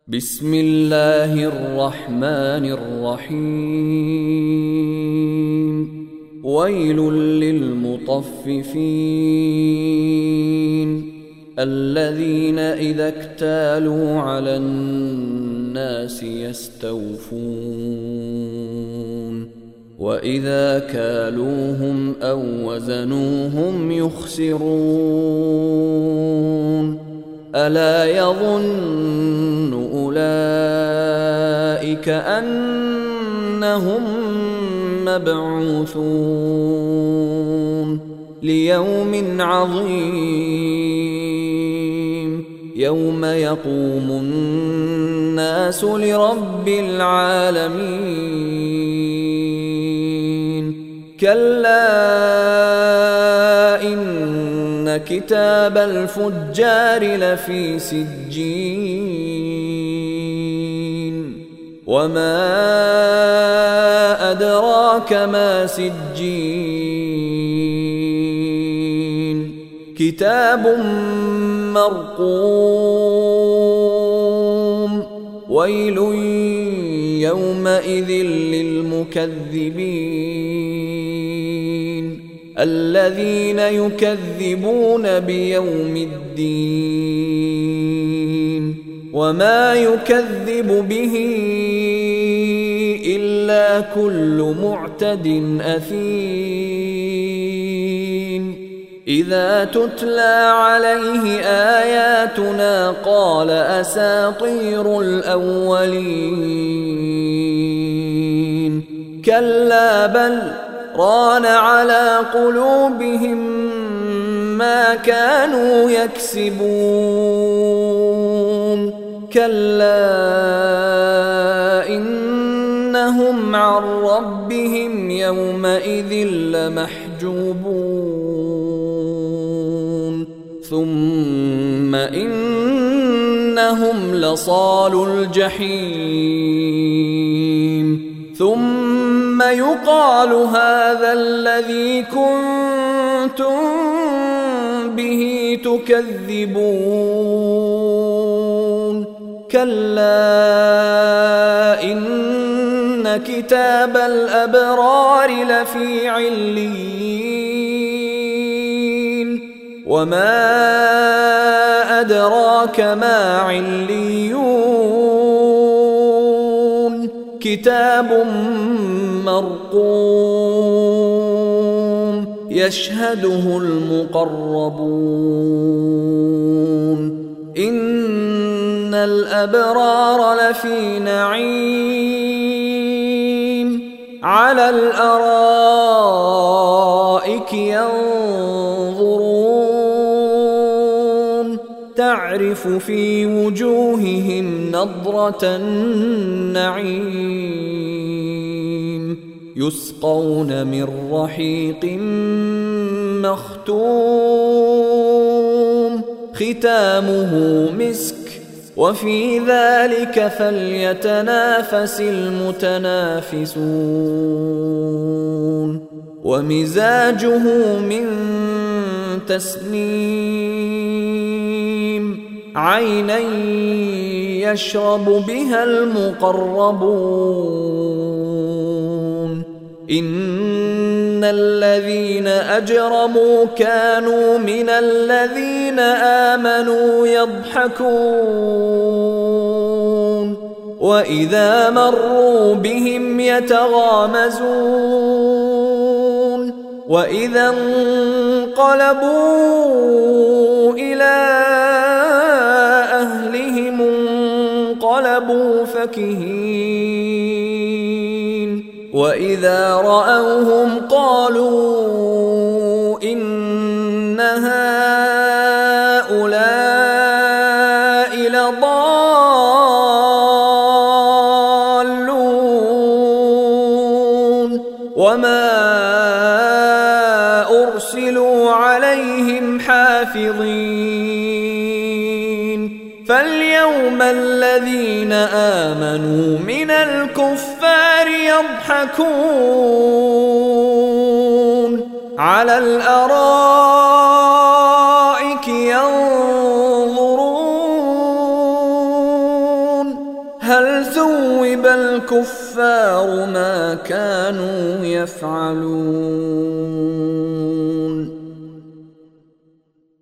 بسم الله الرحمن الرحيم. ويل للمطففين الذين إذا اكتالوا على الناس يستوفون وإذا كالوهم أو وزنوهم يخسرون. ألا يظن أولئك أنهم مبعوثون ليوم عظيم يوم يقوم الناس لرب العالمين. كلا إن كتاب الفجار لفي سجين وما أدراك ما سجين كتاب مرقوم. ويل يومئذ للمكذبين الذين يكذبون بيوم الدين وما يكذب به إلا كل معتد أثيم. إذا تتلى عليه آياتنا قال أساطير الأولين. كلا بل ران على قلوبهم ما كانوا يكسبون. كلا إنهم عن ربهم يومئذ لمحجوبون. ثم إنهم لصالو الجحيم. ثم يقال هذا الذي كنتم به تكذبون. كلا إن كتاب الأبرار لفي عليين وما أدراك ما عليون. كتاب مرقوم يشهده المقربون. إن الأبرار لفي نعيم على الأرائك ينظرون تعرف في وجوههم نضرة النعيم. يسقون من رحيق مختوم ختامه مسك وفي ذلك فليتنافس المتنافسون. ومزاجه من تسنيم عينا يشرب بها المقربون. إن الذين أجرموا كانوا من الذين آمنوا يضحكون وإذا مروا بهم يتغامزون وإذا انقلبوا إلى أهلهم انقلبوا فكهين وإذا رأوهم قالوا إن هؤلاء لضالون وما أرسلوا عليهم حافظين. فاليوم الذين آمنوا من الكفار يضحكون على الأرائك ينظرون هل ثوب الكفار ما كانوا يفعلون